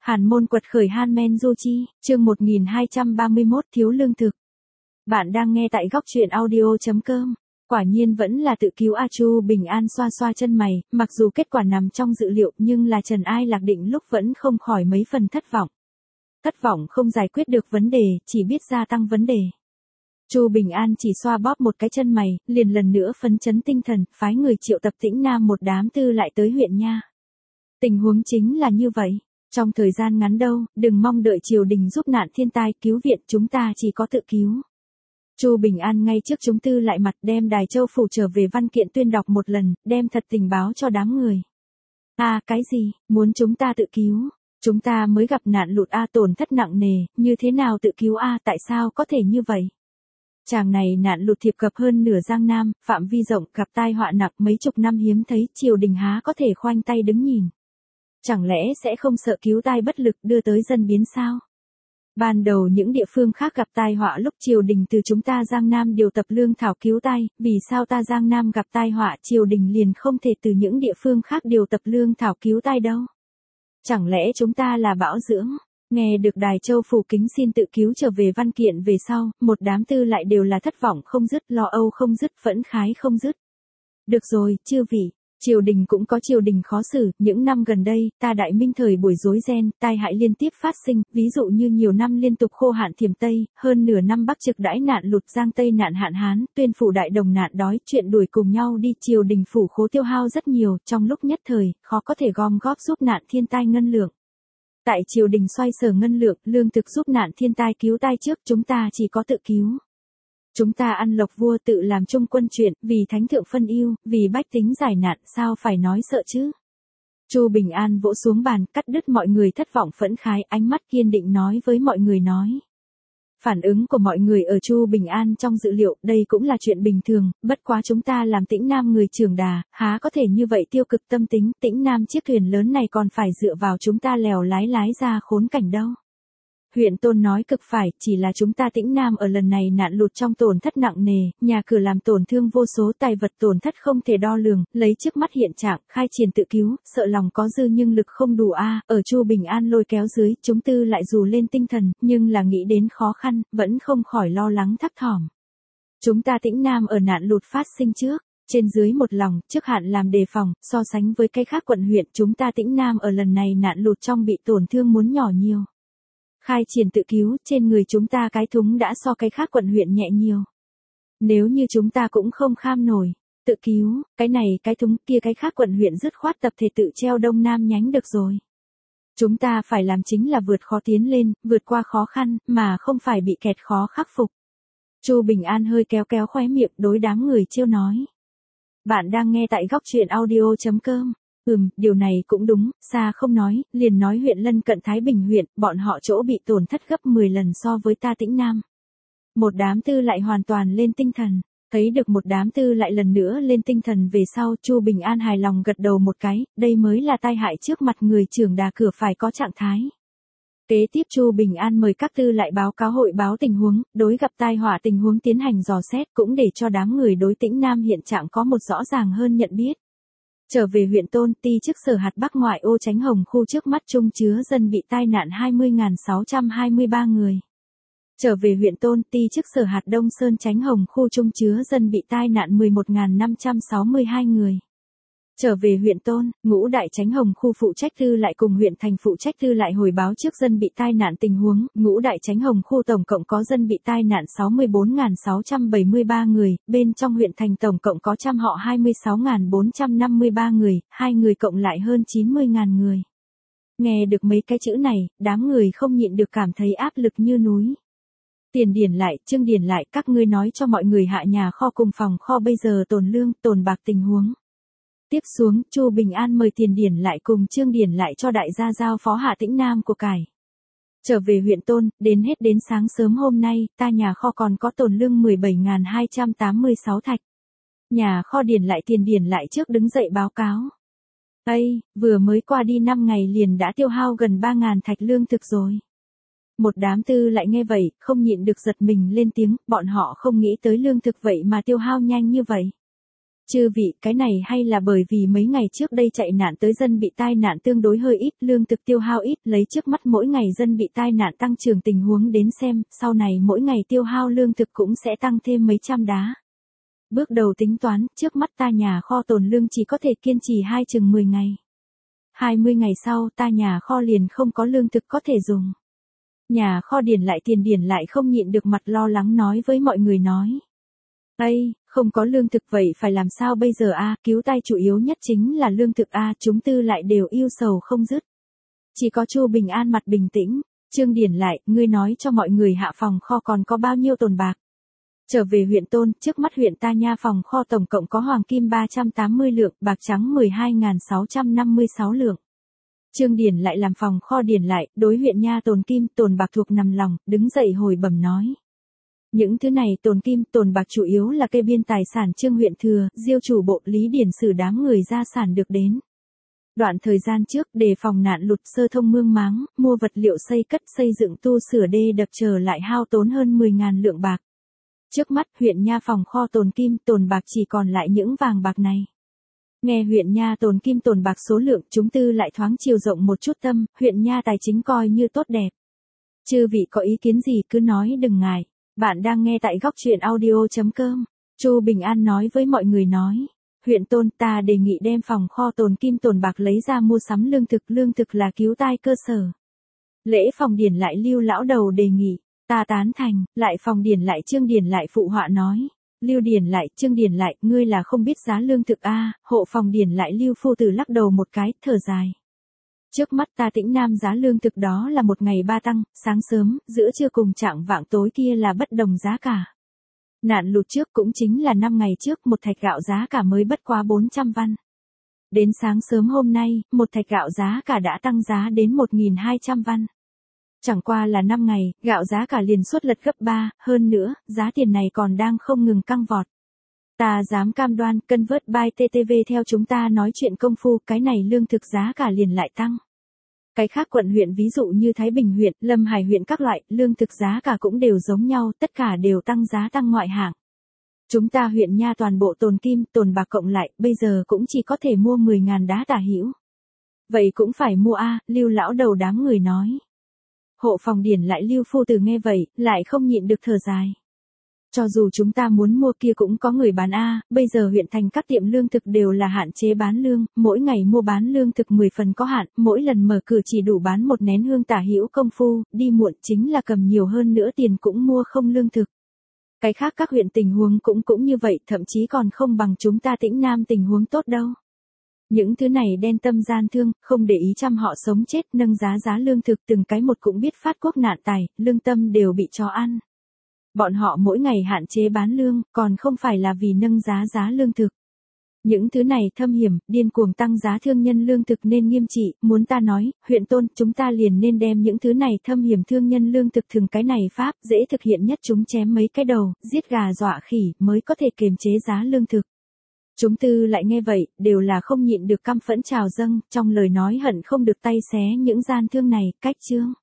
Hàn Môn quật khởi Hanmen Jochi, chương 1231 thiếu lương thực. Bạn đang nghe tại góc truyện audio.com. Quả nhiên vẫn là tự cứu A Chu Bình An xoa xoa chân mày, mặc dù kết quả nằm trong dự liệu nhưng là Trần Ai Lạc Định lúc vẫn không khỏi mấy phần thất vọng. Thất vọng không giải quyết được vấn đề, chỉ biết gia tăng vấn đề. Chu Bình An chỉ xoa bóp một cái chân mày, liền lần nữa phấn chấn tinh thần, phái người triệu tập Tĩnh Nam một đám tư lại tới huyện nha. Tình huống chính là như vậy. Trong thời gian ngắn đâu, đừng mong đợi triều đình giúp nạn thiên tai cứu viện, chúng ta chỉ có tự cứu. Chu Bình An ngay trước chúng tư lại mặt đem Đài Châu phủ trở về văn kiện tuyên đọc một lần, đem thật tình báo cho đám người. Cái gì, muốn chúng ta tự cứu? Chúng ta mới gặp nạn lụt tổn thất nặng nề, như thế nào tự cứu tại sao có thể như vậy? Chàng này nạn lụt thiệp cập hơn nửa Giang Nam, phạm vi rộng, gặp tai họa nặng mấy chục năm hiếm thấy, triều đình há có thể khoanh tay đứng nhìn. Chẳng lẽ sẽ không sợ cứu tai bất lực đưa tới dân biến sao? Ban đầu những địa phương khác gặp tai họa lúc triều đình từ chúng ta Giang Nam điều tập lương thảo cứu tai, vì sao ta Giang Nam gặp tai họa triều đình liền không thể từ những địa phương khác điều tập lương thảo cứu tai đâu? Chẳng lẽ chúng ta là bão dưỡng? Nghe được Đài Châu phủ kính xin tự cứu trở về văn kiện về sau, một đám tư lại đều là thất vọng không dứt, lo âu không dứt, phẫn khái không dứt. Được rồi, chư vị. Triều đình cũng có triều đình khó xử, những năm gần đây, ta Đại Minh thời buổi rối ren, tai hại liên tiếp phát sinh, ví dụ như nhiều năm liên tục khô hạn Thiểm Tây, hơn nửa năm Bắc Trực đãi nạn lụt, Giang Tây nạn hạn hán, Tuyên phủ Đại Đồng nạn đói, chuyện đuổi cùng nhau đi, triều đình phủ khố tiêu hao rất nhiều, trong lúc nhất thời, khó có thể gom góp giúp nạn thiên tai ngân lượng. Tại triều đình xoay sở ngân lượng, lương thực giúp nạn thiên tai cứu tai trước, chúng ta chỉ có tự cứu. Chúng ta ăn lộc vua tự làm chung quân chuyện, vì thánh thượng phân ưu, vì bách tính giải nạn, sao phải nói sợ chứ? Chu Bình An vỗ xuống bàn, cắt đứt mọi người thất vọng phẫn khái, ánh mắt kiên định nói với mọi người nói. Phản ứng của mọi người ở Chu Bình An trong dự liệu, đây cũng là chuyện bình thường, bất quá chúng ta làm Tĩnh Nam người trưởng đà, há có thể như vậy tiêu cực tâm tính, Tĩnh Nam chiếc thuyền lớn này còn phải dựa vào chúng ta lèo lái ra khốn cảnh đâu. Huyện Tôn nói cực phải, chỉ là chúng ta Tĩnh Nam ở lần này nạn lụt trong tổn thất nặng nề, nhà cửa làm tổn thương vô số, tài vật tổn thất không thể đo lường, lấy trước mắt hiện trạng, khai triển tự cứu, sợ lòng có dư nhưng lực không đủ ở Chu Bình An lôi kéo dưới, chúng tư lại dù lên tinh thần, nhưng là nghĩ đến khó khăn, vẫn không khỏi lo lắng thấp thỏm. Chúng ta Tĩnh Nam ở nạn lụt phát sinh trước, trên dưới một lòng, trước hạn làm đề phòng, so sánh với cái khác quận huyện, chúng ta Tĩnh Nam ở lần này nạn lụt trong bị tổn thương muốn nhỏ nhiều. Khai triển tự cứu, trên người chúng ta cái thúng đã so cái khác quận huyện nhẹ nhiều. Nếu như chúng ta cũng không kham nổi, tự cứu, cái này cái thúng kia cái khác quận huyện dứt khoát tập thể tự treo Đông Nam nhánh được rồi. Chúng ta phải làm chính là vượt khó tiến lên, vượt qua khó khăn, mà không phải bị kẹt khó khắc phục. Chu Bình An hơi kéo kéo khóe miệng đối đám người trêu nói. Bạn đang nghe tại góc truyện audio.com. Điều này cũng đúng, xa không nói, liền nói huyện lân cận Thái Bình huyện, bọn họ chỗ bị tổn thất gấp 10 lần so với ta Tĩnh Nam. Một đám tư lại hoàn toàn lên tinh thần, thấy được một đám tư lại lần nữa lên tinh thần về sau, Chu Bình An hài lòng gật đầu một cái, đây mới là tai hại trước mặt người trưởng đà cửa phải có trạng thái. Kế tiếp Chu Bình An mời các tư lại báo cáo hội báo tình huống, đối gặp tai họa tình huống tiến hành dò xét cũng để cho đám người đối Tĩnh Nam hiện trạng có một rõ ràng hơn nhận biết. Trở về huyện Tôn, ty chức sở hạt Bắc ngoại ô Chánh Hồng khu trước mắt chung chứa dân bị tai nạn 20.623 người. Trở về huyện Tôn, ty chức sở hạt Đông Sơn Chánh Hồng khu chung chứa dân bị tai nạn 11.562 người. Trở về huyện Tôn, Ngũ Đại Chánh Hồng khu phụ trách tư lại cùng huyện thành phụ trách tư lại hồi báo trước dân bị tai nạn tình huống, Ngũ Đại Chánh Hồng khu tổng cộng có dân bị tai nạn 64.673 người, bên trong huyện thành tổng cộng có trăm họ 26.453 người, hai người cộng lại hơn 90.000 người. Nghe được mấy cái chữ này, đám người không nhịn được cảm thấy áp lực như núi. Tiền điển lại, Trương điển lại, các ngươi nói cho mọi người hạ nhà kho cùng phòng kho bây giờ tồn lương, tồn bạc tình huống. Tiếp xuống, Chu Bình An mời Tiền điển lại cùng Trương điển lại cho đại gia giao phó hạ Tĩnh Nam của cải. Trở về huyện Tôn, đến sáng sớm hôm nay, ta nhà kho còn có tồn lương 17.286 thạch. Nhà kho điển lại Tiền điển lại trước đứng dậy báo cáo. Vừa mới qua đi 5 ngày liền đã tiêu hao gần 3.000 thạch lương thực rồi. Một đám tư lại nghe vậy, không nhịn được giật mình lên tiếng, bọn họ không nghĩ tới lương thực vậy mà tiêu hao nhanh như vậy. Chư vị, cái này hay là bởi vì mấy ngày trước đây chạy nạn tới dân bị tai nạn tương đối hơi ít, lương thực tiêu hao ít, lấy trước mắt mỗi ngày dân bị tai nạn tăng trưởng tình huống đến xem, sau này mỗi ngày tiêu hao lương thực cũng sẽ tăng thêm mấy trăm đá. Bước đầu tính toán, trước mắt ta nhà kho tồn lương chỉ có thể kiên trì chừng 10 ngày. 20 ngày sau, ta nhà kho liền không có lương thực có thể dùng. Nhà kho điền lại không nhịn được mặt lo lắng nói với mọi người nói. Ây, không có lương thực vậy phải làm sao bây giờ a? Cứu tay chủ yếu nhất chính là lương thực a, chúng tư lại đều yêu sầu không dứt. Chỉ có Chu Bình An mặt bình tĩnh, Trương điền lại, ngươi nói cho mọi người hạ phòng kho còn có bao nhiêu tồn bạc. Trở về huyện Tôn, trước mắt huyện ta nha phòng kho tổng cộng có hoàng kim 380 lượng, bạc trắng 12.656 lượng. Trương điền lại làm phòng kho điền lại, đối huyện nha tồn kim, tồn bạc thuộc nằm lòng, đứng dậy hồi bẩm nói. Những thứ này tồn kim, tồn bạc chủ yếu là kê biên tài sản Trương huyện thừa, diêu chủ bộ Lý Điển Sử đám người gia sản được đến. Đoạn thời gian trước, đề phòng nạn lụt sơ thông mương máng, mua vật liệu xây cất xây dựng tu sửa đê đập trở lại hao tốn hơn 10.000 lượng bạc. Trước mắt huyện nha phòng kho tồn kim, tồn bạc chỉ còn lại những vàng bạc này. Nghe huyện nha tồn kim tồn bạc số lượng, chúng tư lại thoáng chiều rộng một chút tâm, huyện nha tài chính coi như tốt đẹp. Chư vị có ý kiến gì cứ nói đừng ngại. Bạn đang nghe tại góc truyện audio.com. Chu Bình An nói với mọi người nói. Huyện Tôn, ta đề nghị đem phòng kho tồn kim tồn bạc lấy ra mua sắm lương thực là cứu tai cơ sở. Lễ phòng điền lại Lưu lão đầu đề nghị. Ta tán thành, lại phòng điền lại Trương điền lại phụ họa nói. Lưu điền lại, Trương điền lại, ngươi là không biết giá lương thực a? Hộ phòng điền lại Lưu phu tử lắc đầu một cái, thở dài. Trước mắt ta Tĩnh Nam giá lương thực đó là một ngày 3 tăng, sáng sớm, giữa trưa cùng chạng vạng tối kia là bất đồng giá cả. Nạn lụt trước cũng chính là 5 ngày trước, một thạch gạo giá cả mới bất quá 400 văn. Đến sáng sớm hôm nay, một thạch gạo giá cả đã tăng giá đến 1.200 văn. Chẳng qua là 5 ngày, gạo giá cả liền suốt lật gấp 3, hơn nữa, giá tiền này còn đang không ngừng căng vọt. Ta dám cam đoan, Convert by TTV theo chúng ta nói chuyện công phu, cái này lương thực giá cả liền lại tăng. Cái khác quận huyện ví dụ như Thái Bình huyện, Lâm Hải huyện các loại, lương thực giá cả cũng đều giống nhau, tất cả đều tăng giá tăng ngoại hạng. Chúng ta huyện nha toàn bộ tồn kim, tồn bạc cộng lại, bây giờ cũng chỉ có thể mua 10.000 đá tả hữu. Vậy cũng phải mua a, Lưu lão đầu đám người nói. Hộ phòng điền lại Lưu phu tử nghe vậy, lại không nhịn được thở dài. Cho dù chúng ta muốn mua kia cũng có người bán a, bây giờ huyện thành các tiệm lương thực đều là hạn chế bán lương, mỗi ngày mua bán lương thực 10 phần có hạn, mỗi lần mở cửa chỉ đủ bán một nén hương tả hữu công phu, đi muộn chính là cầm nhiều hơn nữa tiền cũng mua không lương thực. Cái khác các huyện tình huống cũng như vậy, thậm chí còn không bằng chúng ta Tĩnh Nam tình huống tốt đâu. Những thứ này đen tâm gian thương, không để ý chăm họ sống chết, nâng giá lương thực từng cái một cũng biết phát quốc nạn tài, lương tâm đều bị chó ăn. Bọn họ mỗi ngày hạn chế bán lương, còn không phải là vì nâng giá lương thực. Những thứ này thâm hiểm, điên cuồng tăng giá thương nhân lương thực nên nghiêm trị, muốn ta nói, huyện Tôn, chúng ta liền nên đem những thứ này thâm hiểm thương nhân lương thực thường cái này pháp, dễ thực hiện nhất chúng chém mấy cái đầu, giết gà dọa khỉ, mới có thể kiềm chế giá lương thực. Chúng tư lại nghe vậy, đều là không nhịn được căm phẫn trào dâng, trong lời nói hận không được tay xé những gian thương này, cách chương.